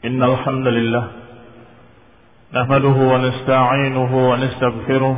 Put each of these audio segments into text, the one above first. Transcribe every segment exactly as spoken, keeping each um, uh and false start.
إن الحمد لله نحمده ونستعينه ونستغفره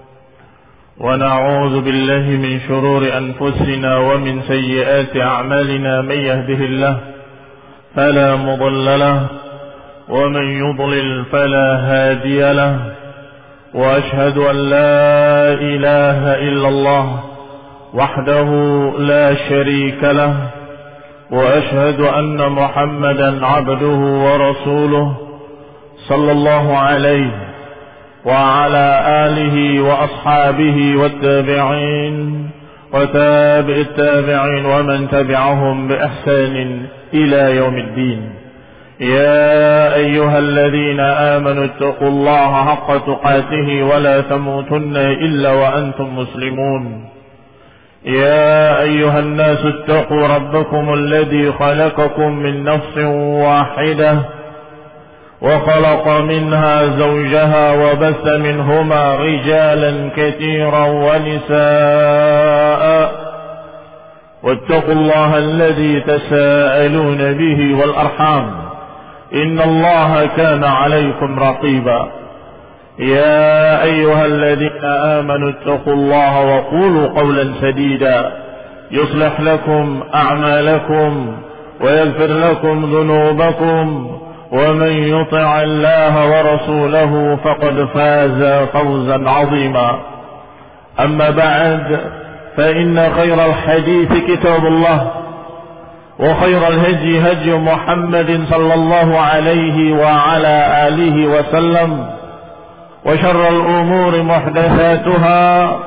ونعوذ بالله من شرور أنفسنا ومن سيئات أعمالنا. من يهده الله فلا مضل له ومن يضلل فلا هادي له وأشهد أن لا إله إلا الله وحده لا شريك له وأشهد أن محمدا عبده ورسوله صلى الله عليه وعلى آله وأصحابه والتابعين وتابع التابعين ومن تبعهم بإحسان إلى يوم الدين. يا أيها الذين آمنوا اتقوا الله حق تقاته ولا تموتن إلا وأنتم مسلمون. يا أيها الناس اتقوا ربكم الذي خلقكم من نفس واحدة وخلق منها زوجها وبث منهما رجالا كثيرا ونساء واتقوا الله الذي تساءلون به والأرحام إن الله كان عليكم رقيبا. يا أيها الذين آمنوا اتقوا الله وقولوا قولا سديدا يصلح لكم أعمالكم ويغفر لكم ذنوبكم ومن يطع الله ورسوله فقد فاز فوزا عظيما. أما بعد فإن خير الحديث كتاب الله وخير الهدي هدي محمد صلى الله عليه وعلى آله وسلم وشر الأمور محدثاتها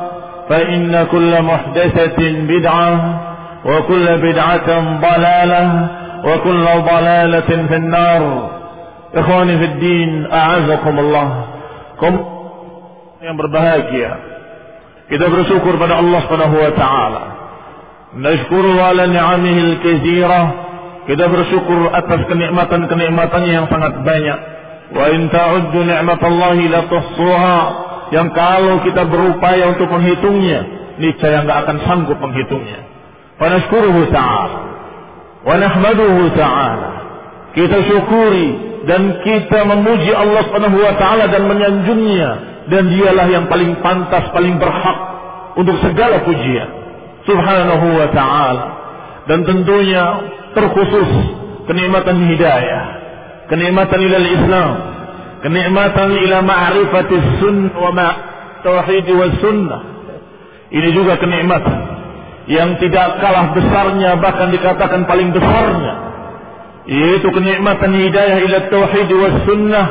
فإن كل محدثة بدعة وكل بدعة ضلالة وكل ضلالة في النار. Ikhwani fi din, a'azakumullah. Kaum yang berbahagia, kita bersyukur pada Allah Subhanahu wa taala. Nashkuru ala ni'amihi al-katsirah. Kita bersyukur atas kenikmatan-kenikmatannya yang sangat banyak. Wa in ta'uddu ni'matallahi la tuhsuha. Yang kalau kita berupaya untuk menghitungnya, niscaya enggak akan sanggup menghitungnya. Wa nashkuruhu ta'ala wa nahmaduhu ta'ala. Kita syukuri dan kita memuji Allah Subhanahu wa taala dan menyanjungnya, dan dialah yang paling pantas, paling berhak untuk segala pujian Subhanahu wa ta'ala. Dan tentunya terkhusus kenikmatan hidayah, kenikmatan ila Islam, kenikmatan ila ma'rifatis sunnah wa ma' tauhid was sunnah. Ini juga kenikmatan yang tidak kalah besarnya, bahkan dikatakan paling besarnya, yaitu kenikmatan hidayah ila tauhid was sunnah,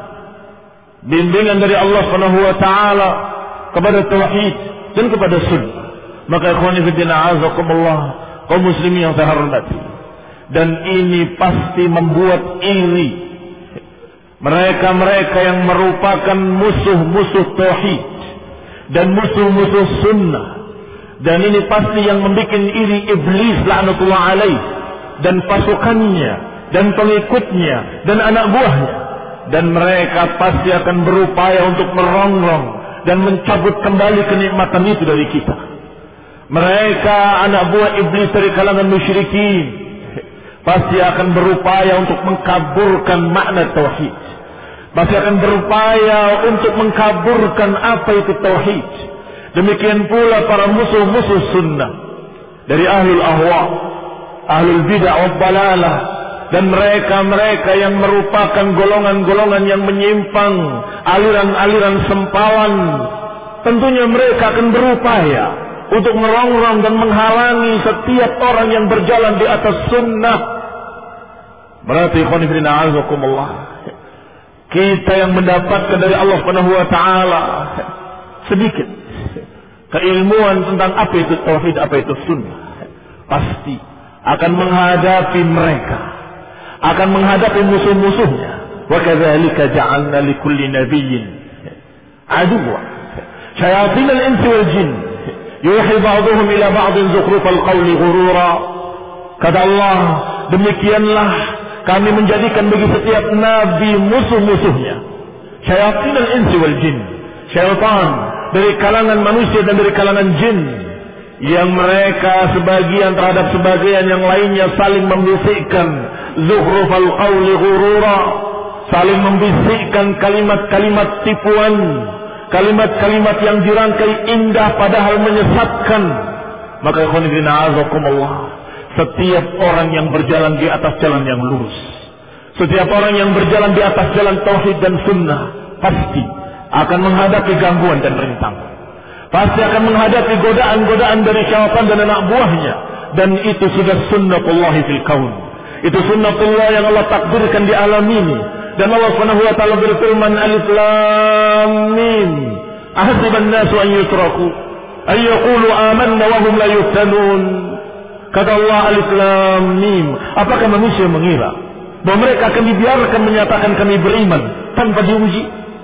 bimbingan dari Allah Subhanahu wa taala kepada tauhid dan kepada sunnah. Maka ikhwani fi din, a'azakumullah, kaum muslimin yang saya hormati, dan ini pasti membuat iri mereka-mereka yang merupakan musuh-musuh tauhid dan musuh-musuh sunnah. Dan ini pasti yang membuat iri iblis la'natullah alaih dan pasukannya dan pengikutnya dan anak buahnya. Dan mereka pasti akan berupaya untuk merongrong dan mencabut kembali kenikmatan itu dari kita. Mereka anak buah iblis dari kalangan musyrikin pasti akan berupaya untuk mengkaburkan makna tauhid. Pasti akan berupaya untuk mengkaburkan apa itu tauhid. Demikian pula para musuh-musuh sunnah dari ahlul ahwa, ahlul bid'ah wad dalalah, dan mereka-mereka yang merupakan golongan-golongan yang menyimpang, aliran-aliran sempalan. Tentunya mereka akan berupaya untuk merongrong dan menghalangi setiap orang yang berjalan di atas sunnah. Berarti ikhwan fillah a'azakumullah, kita yang mendapatkan dari Allah Subhanahu wa taala sedikit keilmuan tentang apa itu tauhid, apa itu sunnah, pasti akan menghadapi mereka, akan menghadapi musuh-musuhnya. Wa kadzalika ja'alna likulli nabiyyin aduwwan syayatin al-insi wal jin yuhi ba'dhum ila ba'dhin zukhrufal qawli ghurura. Kata Allah, demikianlah kami menjadikan bagi setiap nabi musuh-musuhnya, syayatin al-insi wal jin, syaitan dari kalangan manusia dan dari kalangan jin, yang mereka sebagian terhadap sebagian yang lainnya saling membisikkan, zukhrufal qawli ghurura, saling membisikkan kalimat-kalimat tipuan, kalimat-kalimat yang dirangkai indah padahal menyesatkan. Maka ikhwan fillah azakumullah, setiap orang yang berjalan di atas jalan yang lurus, setiap orang yang berjalan di atas jalan tauhid dan sunnah, pasti akan menghadapi gangguan dan rintangan, pasti akan menghadapi godaan-godaan dari syaitan dan anak buahnya. Dan itu sudah sunnatullah fil kaun, itu sunnatullah yang Allah takdirkan di alam ini. Dan Allah Subhanahu wa taala berfirman, Alif Lam Mim, ahasiban nasu an yutraku ay yaqulu amanna wa hum la yuftanun. Kata Allah, Alif Lam Mim, apakah manusia mengira bahwa mereka akan dibiarkan menyatakan kami beriman tanpa diuji?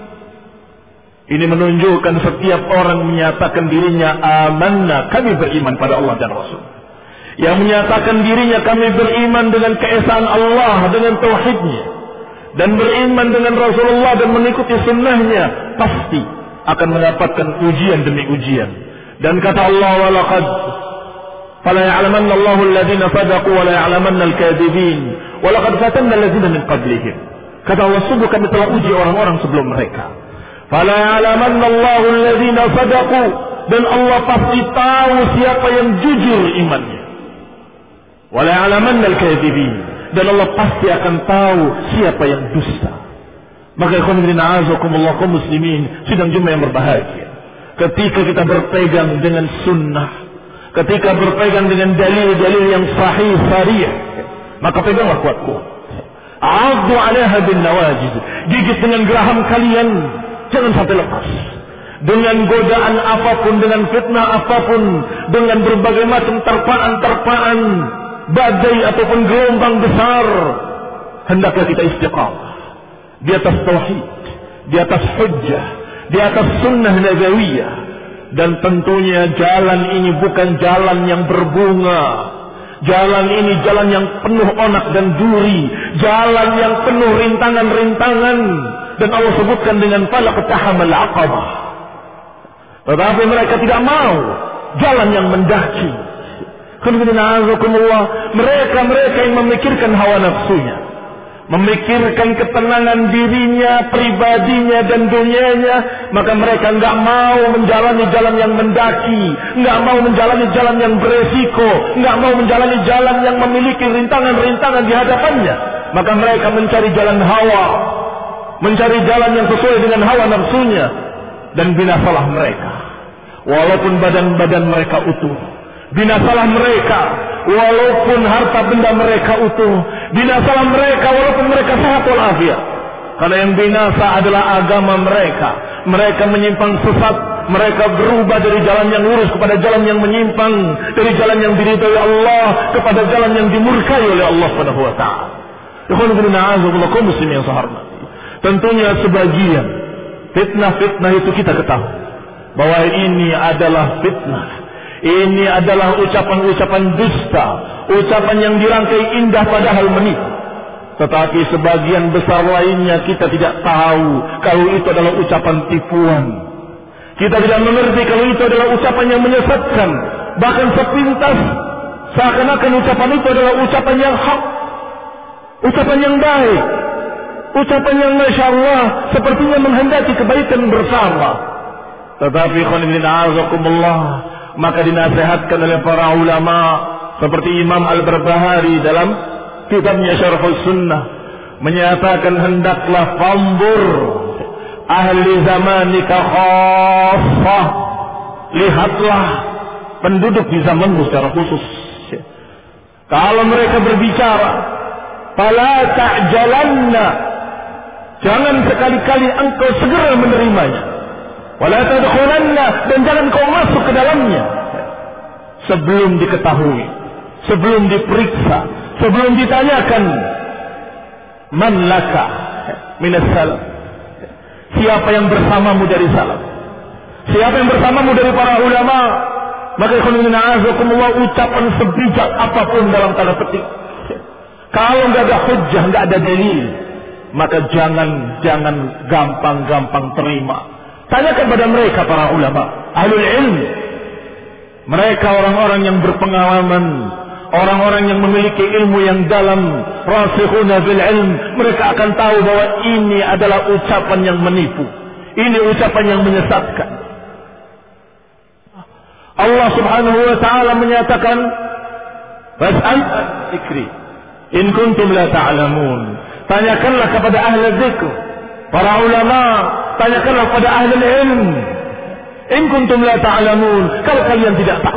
Ini menunjukkan setiap orang menyatakan dirinya amanna, kami beriman pada Allah dan Rasul. Yang menyatakan dirinya kami beriman dengan keesaan Allah, dengan tauhidnya, dan beriman dengan Rasulullah dan mengikuti sunnahnya, pasti akan mendapatkan ujian demi ujian. Dan kata Allah, walaqad fala ya'lamanna Allahu alladhina sadaqu wa la ya'lamanna al-kadhibin wa laqad fatanna alladhina min qablihim. Kata Allah, sungguh kami telah uji orang-orang sebelum mereka. Fala ya'lamanna Allahu alladhina sadaqu, dan Allah pasti tahu siapa yang jujur imannya. Wa la ya'lamanna al-kadhibin, dan Allah pasti akan tahu siapa yang dusta. Maka ikhwan fillah azakumullah kaum muslimin sidang Jumat yang berbahagia, ketika kita berpegang dengan sunnah, ketika berpegang dengan dalil-dalil yang sahih sarih, maka peganglah kuat-kuat. A'addu 'alaiha bin nawajiz, gigit dengan geraham kalian, jangan sampai lepas. Dengan godaan apapun, dengan fitnah apapun, dengan berbagai macam terpaan-terpaan, badai ataupun gelombang besar, hendaklah kita istiqamah di atas tauhid, di atas hujjah, di atas sunnah nabawiyah. Dan tentunya jalan ini bukan jalan yang berbunga, jalan ini jalan yang penuh onak dan duri, jalan yang penuh rintangan-rintangan. Dan Allah sebutkan dengan falaqtahamal aqabah, tetapi mereka tidak mau jalan yang mendaki. Mereka-mereka yang memikirkan hawa nafsunya, memikirkan ketenangan dirinya, pribadinya dan dunianya, maka mereka enggak mau menjalani jalan yang mendaki, enggak mau menjalani jalan yang beresiko, enggak mau menjalani jalan yang memiliki rintangan-rintangan di hadapannya. Maka mereka mencari jalan hawa, mencari jalan yang sesuai dengan hawa nafsunya, dan binasalah mereka walaupun badan-badan mereka utuh. Binasalah mereka walaupun harta benda mereka utuh. Binasalah mereka walaupun mereka sehat walafiat. Karena yang binasa adalah agama mereka. Mereka menyimpang sesat, mereka berubah dari jalan yang lurus kepada jalan yang menyimpang, dari jalan yang diridhai Allah kepada jalan yang dimurkai oleh Allah Subhanahu wa taala. Ikhwan fillah kaum muslimin yang saya hormati, tentunya sebagian fitnah-fitnah itu kita ketahui bahwa ini adalah fitnah. Ini adalah ucapan-ucapan dusta, ucapan yang dirangkai indah padahal menipu. Tetapi sebagian besar lainnya kita tidak tahu kalau itu adalah ucapan tipuan. Kita tidak mengerti kalau itu adalah ucapan yang menyesatkan. Bahkan sepintas seakan-akan ucapan itu adalah ucapan yang hak, ucapan yang baik, ucapan yang masya Allah sepertinya menghendaki kebaikan bersama. Tetapi khonibinazakumullah, maka dinasihatkan oleh para ulama seperti Imam Al-Barbahari dalam kitabnya Syarhus Sunnah menyatakan, hendaklah fanzur ahli zamanika khassah, lihatlah penduduk di zamanmu secara khusus. Kalau mereka berbicara, fala ta'jalanna, jangan sekali-kali engkau segera menerimanya. Wala tadkhulanna, dan jangan kau masuk ke dalamnya sebelum diketahui, sebelum diperiksa, sebelum ditanyakan man laka minas salaf, siapa yang bersamamu dari salaf, siapa yang bersamamu dari para ulama. Maka ikhwan a'azakumullah, ucapan sebijak apapun dalam tanda petik, kalau enggak ada hujjah, enggak ada dalil, maka jangan jangan gampang-gampang terima. Tanyakan pada mereka para ulama, ahlul ilm, mereka orang-orang yang berpengalaman, orang-orang yang memiliki ilmu yang dalam, rasikhuna fil ilm, mereka akan tahu bahwa ini adalah ucapan yang menipu, ini ucapan yang menyesatkan. Allah Subhanahu wa taala menyatakan, "Fas'al dzikri in kuntum la ta'lamun." Tanyakanlah kepada ahli dzikr, para ulama, tanyakanlah kepada ahli ilm. In kuntum la ta'lamun, kalau kalian tidak tahu.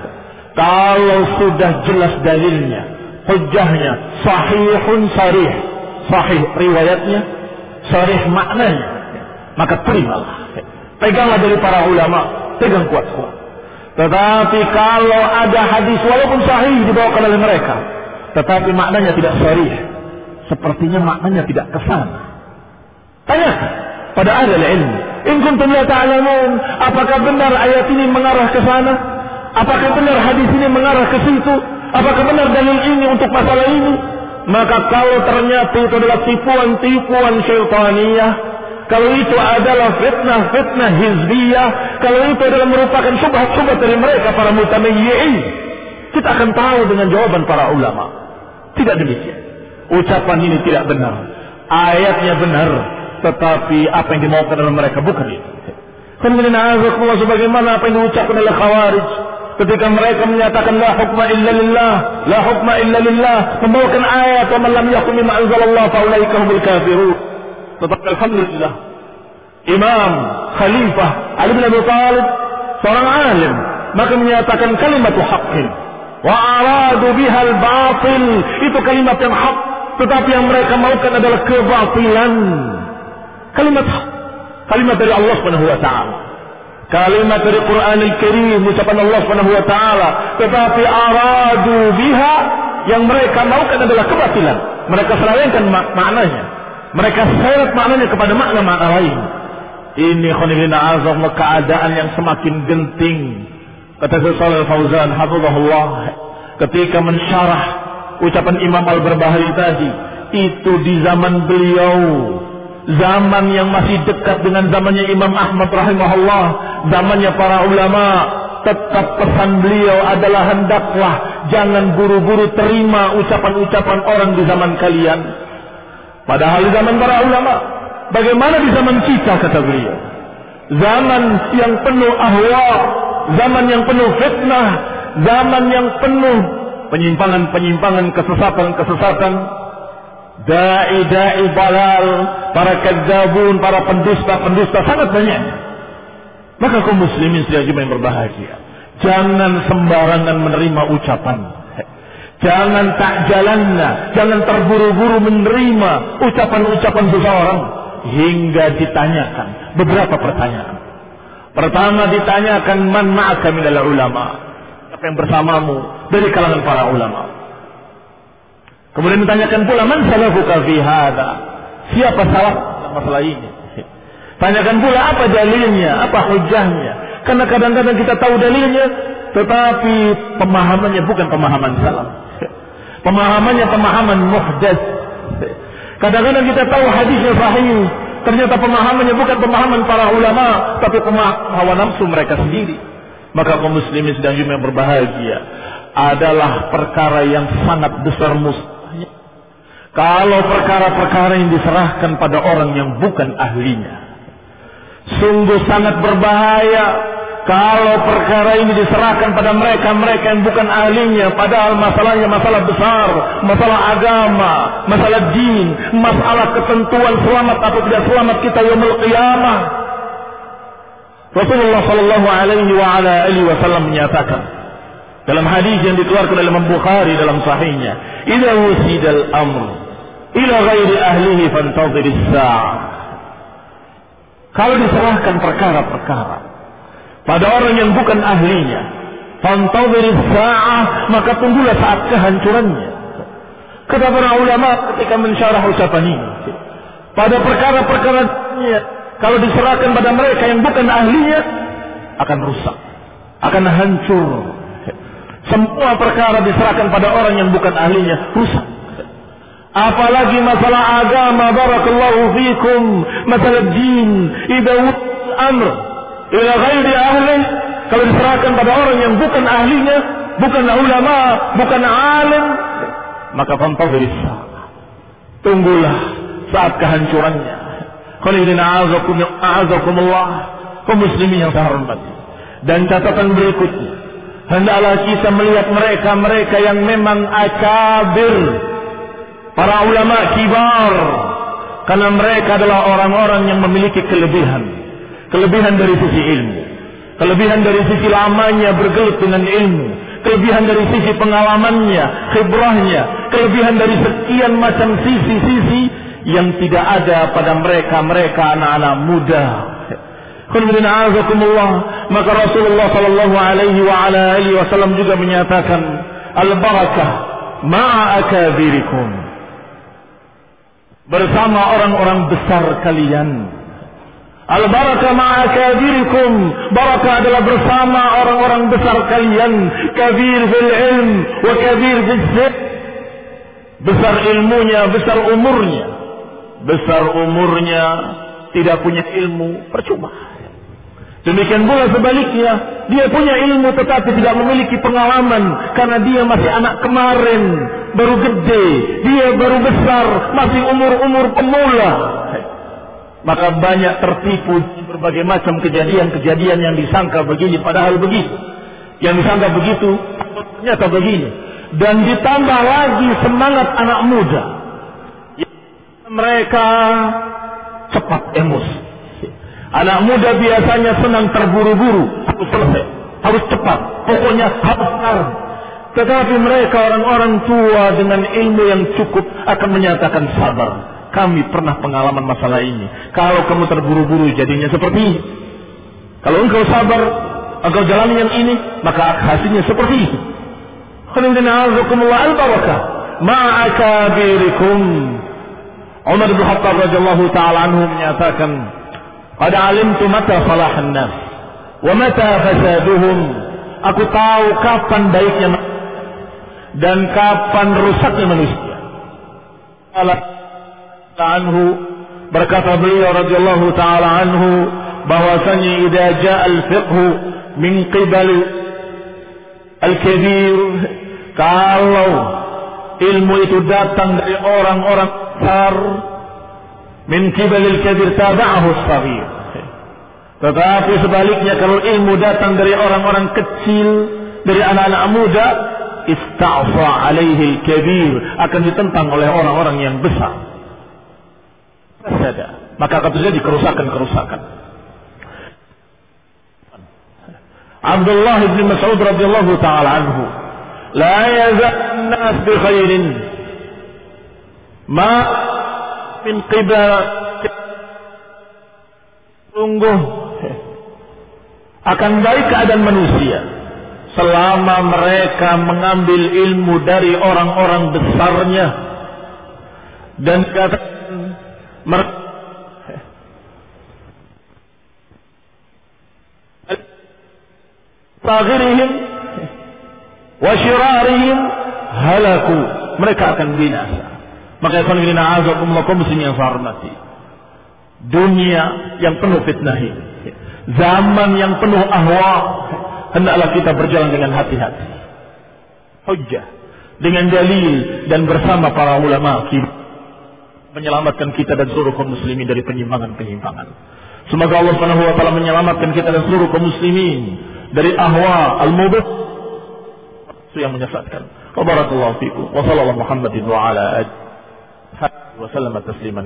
Kalau sudah jelas dalilnya, hujjahnya, sahihun sarih, sahih riwayatnya, sarih maknanya, maka terimalah. Peganglah dari para ulama, pegang kuat-kuat. Tetapi kalau ada hadis walaupun sahih dibawakan oleh mereka, tetapi maknanya tidak sarih, sepertinya maknanya tidak kesana, tanyakan pada ahli ilmu. In kuntum la ta'lamun, apakah benar ayat ini mengarah ke sana? Apakah benar hadis ini mengarah ke situ? Apakah benar dalil ini untuk masalah ini? Maka kalau ternyata itu adalah tipuan-tipuan syaitaniyah, kalau itu adalah fitnah-fitnah hizbiyah, kalau itu adalah merupakan syubhat-syubhat dari mereka para mutamayyi'in, kita akan tahu dengan jawaban para ulama. Tidak demikian. Ucapan ini tidak benar. Ayatnya benar, tetapi apa yang dimaukan oleh mereka bukan itu. Kemudian sebagaimana apa yang diucapkan oleh Khawarij ketika mereka menyatakan la hukma illa lillah, la hukma illa lillah, membawakan ayat wa man lam yahkum bima anzalallah fa ulaika humul kafirun. Tetapi alhamdulillah, Imam Khalifah Ali bin Abi Thalib seorang alim, maka menyatakan kalimat haqqin wa aradu biha al-batil, itu kalimat yang hak, tetapi yang mereka maukan adalah kebatilan. Kalimat hak, kalimat dari Allah Subhanahu wa taala, kalimat dari Quran Al-Karim, ucapan Allah Subhanahu wa taala, tetapi aradu biha, yang mereka maukan adalah kebatilan. Mereka selewengkan mak maknanya, mereka seret maknanya kepada makna-makna lain. Ini khonibina azam, keadaan yang semakin genting. Kata Shalal Fauzan hafizahullah ketika mensyarah ucapan Imam Al-Barbahari tadi, itu di zaman beliau, zaman yang masih dekat dengan zamannya Imam Ahmad rahimahullah, zamannya para ulama, tetap pesan beliau adalah hendaklah jangan buru-buru terima ucapan-ucapan orang di zaman kalian. Padahal di zaman para ulama, bagaimana di zaman kita, kata beliau, zaman yang penuh ahwa, zaman yang penuh fitnah, zaman yang penuh penyimpangan-penyimpangan, kesesatan-kesesatan, da'i-da'i balal, para kadzabun, para pendusta-pendusta sangat banyak. Maka kaum muslimin sekalian yang berbahagia, jangan sembarangan menerima ucapan, jangan tak jalannya, jangan terburu-buru menerima ucapan-ucapan seseorang hingga ditanyakan beberapa pertanyaan. Pertama ditanyakan, man ma'aka minal ulama, apa yang bersamamu dari kalangan para ulama. Kemudian ditanyakan pula, man salafuka fi hadha, siapa salaf dalam masalah ini. Tanyakan pula apa dalilnya, apa hujahnya. Karena kadang-kadang kita tahu dalilnya, tetapi pemahamannya bukan pemahaman salaf, pemahamannya pemahaman muhdats. Kadang-kadang kita tahu hadisnya sahih, ternyata pemahamannya bukan pemahaman para ulama, tapi pemahaman hawa nafsu mereka sendiri. Maka kaum muslimin sedang juga yang berbahagia, adalah perkara yang sangat besar mustahil kalau perkara-perkara yang diserahkan pada orang yang bukan ahlinya. Sungguh sangat berbahaya kalau perkara ini diserahkan pada mereka-mereka yang bukan ahlinya, padahal masalahnya masalah besar, masalah agama, masalah din, masalah ketentuan selamat atau tidak selamat kita yaumul qiyamah. Rasulullah sallallahu alaihi wa ala alihi wasallam menyatakan dalam hadis yang dikeluarkan oleh Imam Bukhari dalam sahihnya, "Idza wusidal amr ila ghairi ahlihi fantadhiris sa'ah." Kalau diserahkan perkara-perkara pada orang yang bukan ahlinya, fantadhiris sa'ah, maka tunggulah saat kehancurannya. Kata para ulama ketika mensyarah ucapan ini, pada perkara-perkara kalau diserahkan pada mereka yang bukan ahlinya, akan rusak, akan hancur. Semua perkara diserahkan pada orang yang bukan ahlinya, rusak. Apalagi masalah agama, barakallahu fikum, masalah din, idza amr ila ghairi ahli, kalau diserahkan pada orang yang bukan ahlinya, bukanlah ulama, bukan alim, maka fantazir as-sa'ah. Tunggulah saat kehancurannya. Qulina a'azakumullah, kaum muslimin yang saya hormati. Dan catatan berikutnya, hendaklah kita melihat mereka-mereka yang memang akabir, para ulama kibar, karena mereka adalah orang-orang yang memiliki kelebihan, kelebihan dari sisi ilmu, kelebihan dari sisi lamanya bergelut dengan ilmu, kelebihan dari sisi pengalamannya, khibrahnya, kelebihan dari sekian macam sisi-sisi yang tidak ada pada mereka-mereka anak-anak muda. Maka Rasulullah sallallahu alaihi wa ala alihi wasallam juga menyatakan, al-barakah ma'a akabirikum, bersama orang-orang besar kalian. Al-barakah ma'a akabirikum, barakah adalah bersama orang-orang besar kalian. Kabir fil ilm wa kabir fil zid, besar ilmunya, besar umurnya. Besar umurnya tidak punya ilmu, percuma. Demikian pula sebaliknya, dia punya ilmu tetapi tidak memiliki pengalaman, karena dia masih anak kemarin, baru gede, dia baru besar, masih umur-umur pemula. Maka banyak tertipu berbagai macam kejadian-kejadian yang disangka begini padahal begitu, yang disangka begitu ternyata begini. Dan ditambah lagi semangat anak muda, mereka cepat emosi. Anak muda biasanya senang terburu-buru, harus selesai, harus cepat, pokoknya harus sekarang. Tetapi mereka orang-orang tua dengan ilmu yang cukup akan menyatakan sabar. Kami pernah pengalaman masalah ini. Kalau kamu terburu-buru jadinya seperti ini. Kalau engkau sabar, engkau jalani yang ini, maka hasilnya seperti itu. Al-barakah ma'akabirikum. Umar bin Khattab radhiyallahu ta'ala anhu menyatakan, qad alimtu mata salahan nas wa mata fasaduhum. Aku tahu kapan baiknya dan kapan rusaknya manusia. Allah anhu, berkata beliau radhiyallahu ta'ala anhu, bahwasanya idza jaa al-fiqh min qibal al-kabir, kalau ilmu itu datang dari orang-orang besar, min qibal al-kabir tabi'ahu as-saghir. Tetapi sebaliknya, kalau ilmu datang dari orang-orang kecil, dari anak-anak muda, ista'fa alaihi al-kabir, akan ditentang oleh orang-orang yang besar. Sada, maka akan terjadi kerusakan-kerusakan. Abdullah bin Mas'ud radhiyallahu ta'ala anhu, la yazal an-nas bi khairin ma min qibal, sungguh akan baik keadaan manusia selama mereka mengambil ilmu dari orang-orang besarnya, dan kata mereka saghirihim wa syirarihim halaku, mereka akan binasa. Maka ikhwan fillah a'azakumullah, kaum muslimin yang saya hormati, dunia yang penuh fitnah ini, zaman yang penuh ahwa, hendaklah kita berjalan dengan hati-hati, hujjah, dengan dalil, dan bersama para ulama kita menyelamatkan kita dan seluruh kaum muslimin dari penyimpangan-penyimpangan. Semoga Allah Subhanahu wa taala menyelamatkan kita dan seluruh kaum muslimin dari ahwa al-mubah yang menyesatkan. Wa barakallahu fikum wa sallallahu Muhammadin wa ala alihi wa sallam tasliman.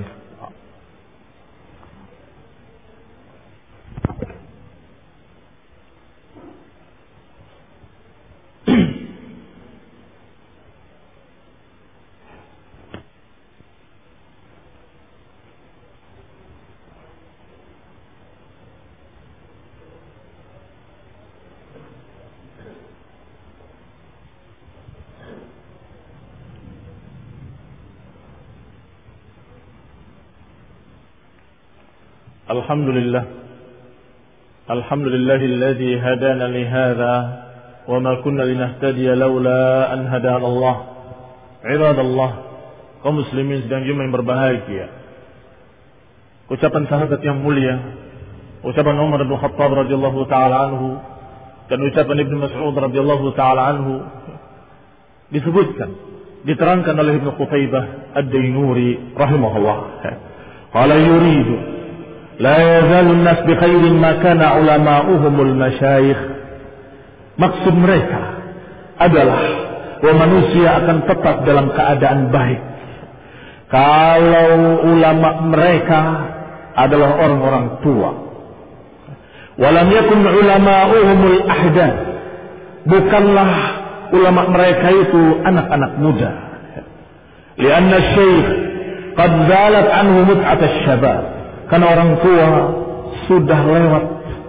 الحمد لله الحمد لله الذي هدانا لهذا وما كنا لنهتدي لولا أن هدانا الله. عباد الله, kaum muslimin sedang jumlah yang berbahagia, ucapan sahabat yang mulia, ucapan Umar bin Khattab radhiyallahu taala anhu Dan ucapan Ibnu Mas'ud radhiyallahu taala anhu disebutkan, diterangkan oleh Ibnu Qutaibah Ad-Dainuri rahimahullah. Qala yuridu la yazalu an-nas bi khairin ma kana ulama'uhumul masyayikh. Maksud mereka adalah bahwa manusia akan tetap dalam keadaan baik kalau ulama mereka adalah orang-orang tua. Walam yakun ulama'uhumul ahdath. Bukanlah ulama mereka itu anak-anak muda. Lianna syekh qad zalat anhu mut'at asy-syabab. Karena orang tua sudah lewat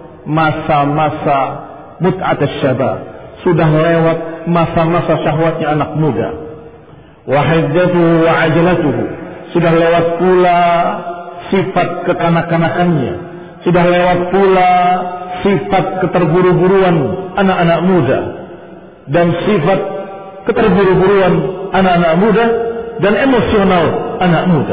masa-masa mut'at asy-syabab, sudah lewat masa-masa syahwatnya anak muda. Wa hiddatuhu wa ajalatuhu, sudah lewat pula sifat kekanak-kanakannya, sudah lewat pula sifat keterburu-buruan anak-anak muda dan sifat keterburu-buruan anak-anak muda dan emosional anak muda.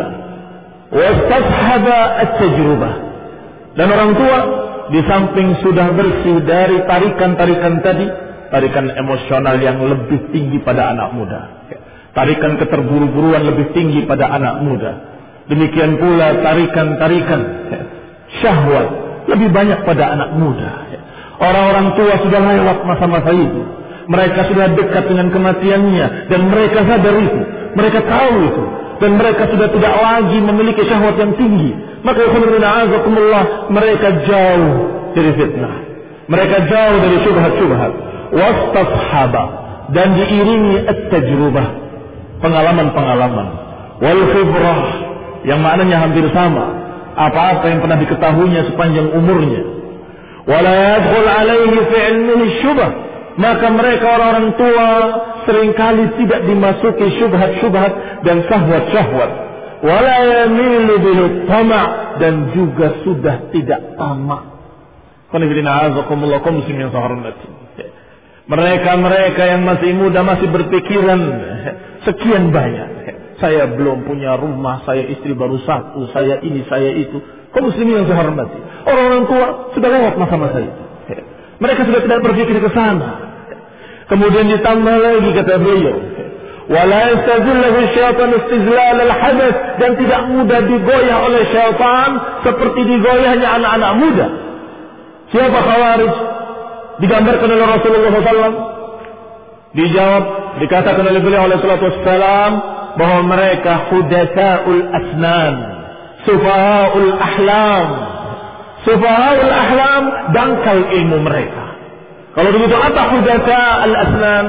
Wastashaba at-tajrubah, dan orang tua di samping sudah bersih dari tarikan-tarikan tadi, tarikan emosional yang lebih tinggi pada anak muda, tarikan keterburu-buruan lebih tinggi pada anak muda, demikian pula tarikan-tarikan syahwat lebih banyak pada anak muda. Orang-orang tua sudah lewat masa-masa itu, mereka sudah dekat dengan kematiannya dan mereka sadar itu, mereka tahu itu, dan mereka sudah tidak lagi memiliki syahwat yang tinggi. Maka azakumullah, mereka jauh dari fitnah, mereka jauh dari syubhat-syubhat. Wastashaba, dan diiringi at-tajrubah, pengalaman-pengalaman, wal khibrah, yang maknanya hampir sama, apa-apa yang pernah diketahuinya sepanjang umurnya. Wala yadkhul alaihi fi ilmihi syubah, maka mereka orang-orang tua seringkali tidak dimasuki syubhat-syubhat dan syahwat-syahwat. Wala yamilu bil tama', dan juga sudah tidak tamak. Qanifidina azakumullah kaum muslimin sahormati. Mereka-mereka yang masih muda masih berpikiran sekian banyak. Saya belum punya rumah, saya istri baru satu, saya ini, saya itu. Kaum muslimin yang saya hormati, orang-orang tua sudah lewat masa-masa itu. Mereka sudah tidak berpikir ke sana. Kemudian ditambah lagi kata beliau, wala yastazillahu syaitan istizlal al-hadath, dan tidak mudah digoyah oleh syaitan seperti digoyahnya anak-anak muda. Siapa Khawarij? Digambarkan oleh Rasulullah shallallahu alaihi wasallam. Dijawab, dikatakan oleh beliau alaihi salatu wassalam bahwa mereka hudatsaul asnan, sufahaul ahlam. Sufahaul ahlam, dangkal ilmu mereka. Kalau begitu apa hudatsa al-asnan?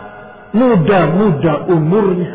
Muda-muda umurnya.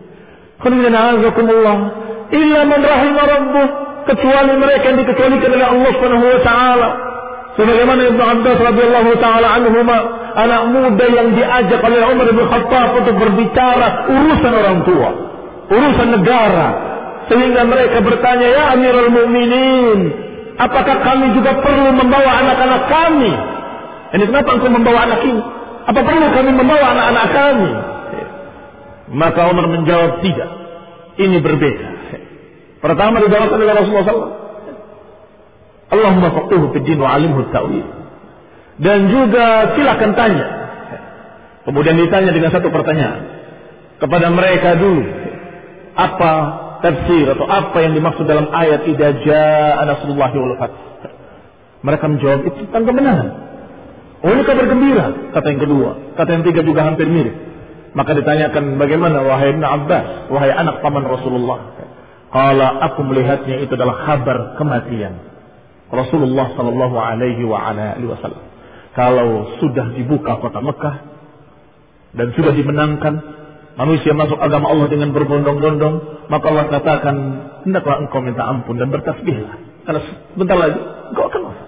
Qul illa man rahima rabbuh, kecuali mereka yang dikecualikan oleh Allah Subhanahu wa taala. Sebagaimana Ibnu Abbas radhiyallahu taala anhuma, anak muda yang diajak oleh Umar bin Khattab untuk berbicara urusan orang tua, urusan negara, sehingga mereka bertanya, ya Amirul Mukminin, apakah kami juga perlu membawa anak-anak kami? Ini kenapa engkau membawa anak ini? Apa perlu kami membawa anak-anak kami? Maka Umar menjawab, tidak. Ini berbeda. Pertama dijawabkan oleh Rasulullah shallallahu alaihi wasallam, Allahumma faqihhu fid din wa 'allimhu at-ta'wil. Dan juga silakan tanya. Kemudian ditanya dengan satu pertanyaan kepada mereka dulu, apa tafsir atau apa yang dimaksud dalam ayat idza jaa nasrullahi wal fath? Mereka menjawab, itu tentang kemenangan. Oh, ini kabar gembira, kata yang kedua. Kata yang tiga juga hampir mirip. Maka ditanyakan, bagaimana wahai Ibnu Abbas, wahai anak paman Rasulullah? Qala, aku melihatnya itu adalah kabar kematian Rasulullah sallallahu alaihi wa ala alihi wasallam. Kalau sudah dibuka kota Mekah dan sudah dimenangkan, manusia masuk agama Allah dengan berbondong-bondong, maka Allah katakan, hendaklah engkau minta ampun dan bertasbihlah, karena sebentar lagi engkau akan wafat.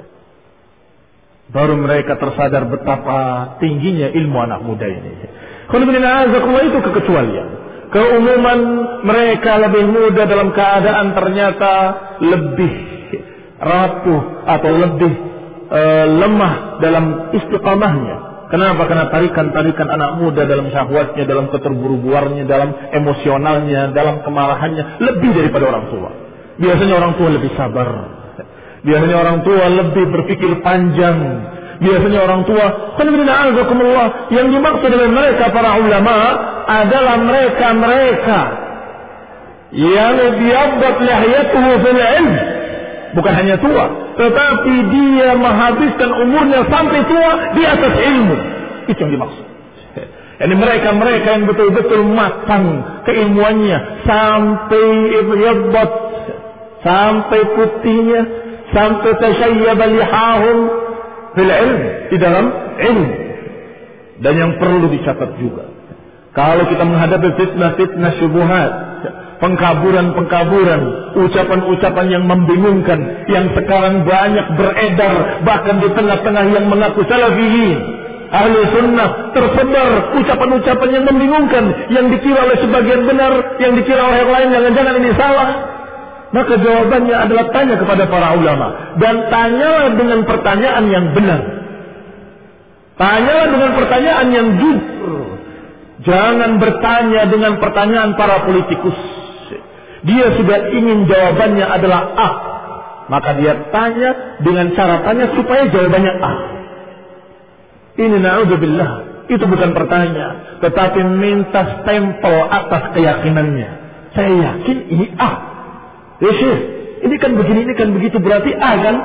Baru mereka tersadar betapa tingginya ilmu anak muda ini. Kalau itu kekecualian, keumuman mereka lebih muda dalam keadaan ternyata lebih rapuh atau lebih e, lemah dalam istiqamahnya. Kenapa? Karena tarikan-tarikan anak muda dalam syahwatnya, dalam keterburu-buruannya, dalam emosionalnya, dalam kemarahannya lebih daripada orang tua. Biasanya orang tua lebih sabar. Biasanya orang tua lebih berpikir panjang. Biasanya orang tua, yang dimaksud dengan mereka para ulama adalah mereka-mereka yang biabbat lihyatuhu fil ilm. Bukan hanya tua, tetapi dia menghabiskan umurnya sampai tua di atas ilmu. Itu yang dimaksud. Ini mereka-mereka yang betul-betul matang keilmuannya sampai biabbat, sampai putihnya, sampai tashayyaba lihahum fil ilm, di dalam ilmu. Dan yang perlu dicatat juga, kalau kita menghadapi fitnah-fitnah syubhat, pengkaburan-pengkaburan, ucapan-ucapan yang membingungkan, yang sekarang banyak beredar, bahkan di tengah-tengah yang mengaku salafiyin, ahli sunnah, tersebar ucapan-ucapan yang membingungkan, yang dikira oleh sebagian benar, yang dikira oleh yang lain jangan-jangan ini salah. Maka jawabannya adalah tanya kepada para ulama, dan tanyalah dengan pertanyaan yang benar, tanyalah dengan pertanyaan yang jujur. Jangan bertanya dengan pertanyaan para politikus. Dia sudah ingin jawabannya adalah A, maka dia tanya dengan cara tanya supaya jawabannya A. Ini na'udzubillah, itu bukan pertanyaan, tetapi minta stempel atas keyakinannya. Saya yakin ini A. Ya Syekh, ini kan begini, ini kan begitu, berarti A kan?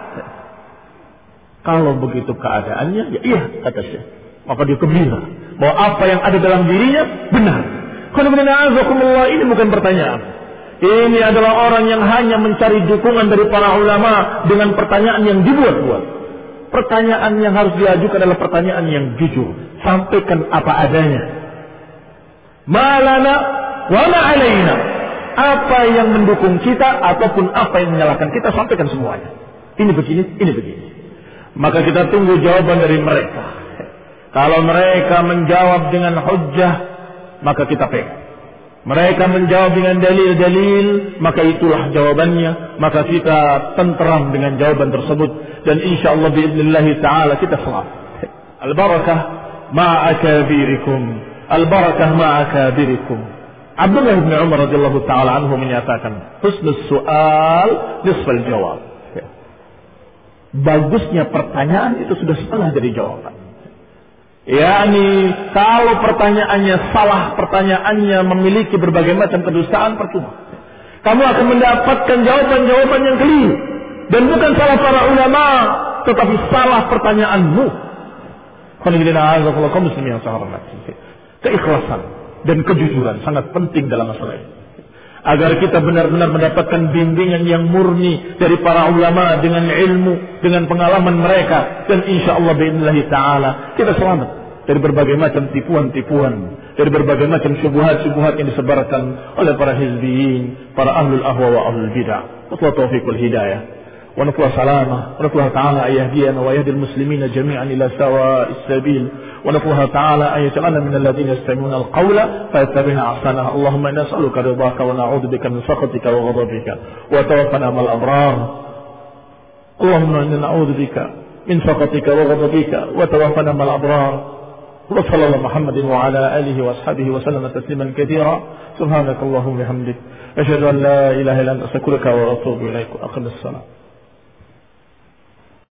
Kalau begitu keadaannya, ya iya kata Syekh. Maka dia gembira bahwa apa yang ada dalam dirinya benar. Ini bukan pertanyaan. Ini adalah orang yang hanya mencari dukungan dari para ulama dengan pertanyaan yang dibuat-buat. Pertanyaan yang harus diajukan adalah pertanyaan yang jujur. Sampaikan apa adanya. Malana wa ma alaina. Apa yang mendukung kita ataupun apa yang menyalahkan kita, sampaikan semuanya. Ini begini, ini begini. Maka kita tunggu jawaban dari mereka. Kalau mereka menjawab dengan hujjah, maka kita pegang. Mereka menjawab dengan dalil-dalil, maka itulah jawabannya. Maka kita tenteram dengan jawaban tersebut. Dan insyaAllah biiznillah ta'ala kita selamat. Al-barakah ma'akabirikum. Al-barakah ma'akabirikum. Abdullah bin Umar radhiyallahu ta'ala anhu menyatakan, husnul su'al nisfal jawab. Bagusnya pertanyaan itu sudah setengah dari jawaban. Yani kalau pertanyaannya salah, pertanyaannya memiliki berbagai macam kedustaan, percuma. Kamu akan mendapatkan jawaban-jawaban yang keliru. Dan bukan salah para ulama, tetapi salah pertanyaanmu. Keikhlasan dan kejujuran sangat penting dalam masalah ini. Agar kita benar-benar mendapatkan bimbingan yang murni dari para ulama dengan ilmu, dengan pengalaman mereka, dan insya Allah bi'idznillah ta'ala kita selamat dari berbagai macam tipuan-tipuan, dari berbagai macam syubhat-syubhat yang disebarkan oleh para hizbiyin, para ahlul ahwa wa ahlul bid'ah. Wa taufiqul hidayah wa nafwa salamah wa nafwa ta'ala ayahdiyana wa yahdil muslimina jami'an ila sawa'is sabil. ونفوها تعالى أن يجعلنا من الذين يستمعون القول فيتبعون أحسنه. اللهم إنا نسألك رضاك ونعوذ بك من سخطك وغضبك وتوفنا مع الأبرار. اللهم إنا نعوذ بك من سخطك وغضبك وتوفنا مع الأبرار. وصلى الله محمد وعلى آله وأصحابه وسلم تسليما كثيرا. سبحانك اللهم وبحمدك أشهد أن لا إله إلا أنت أستغفرك وأتوب إليك. أقم الصلاة.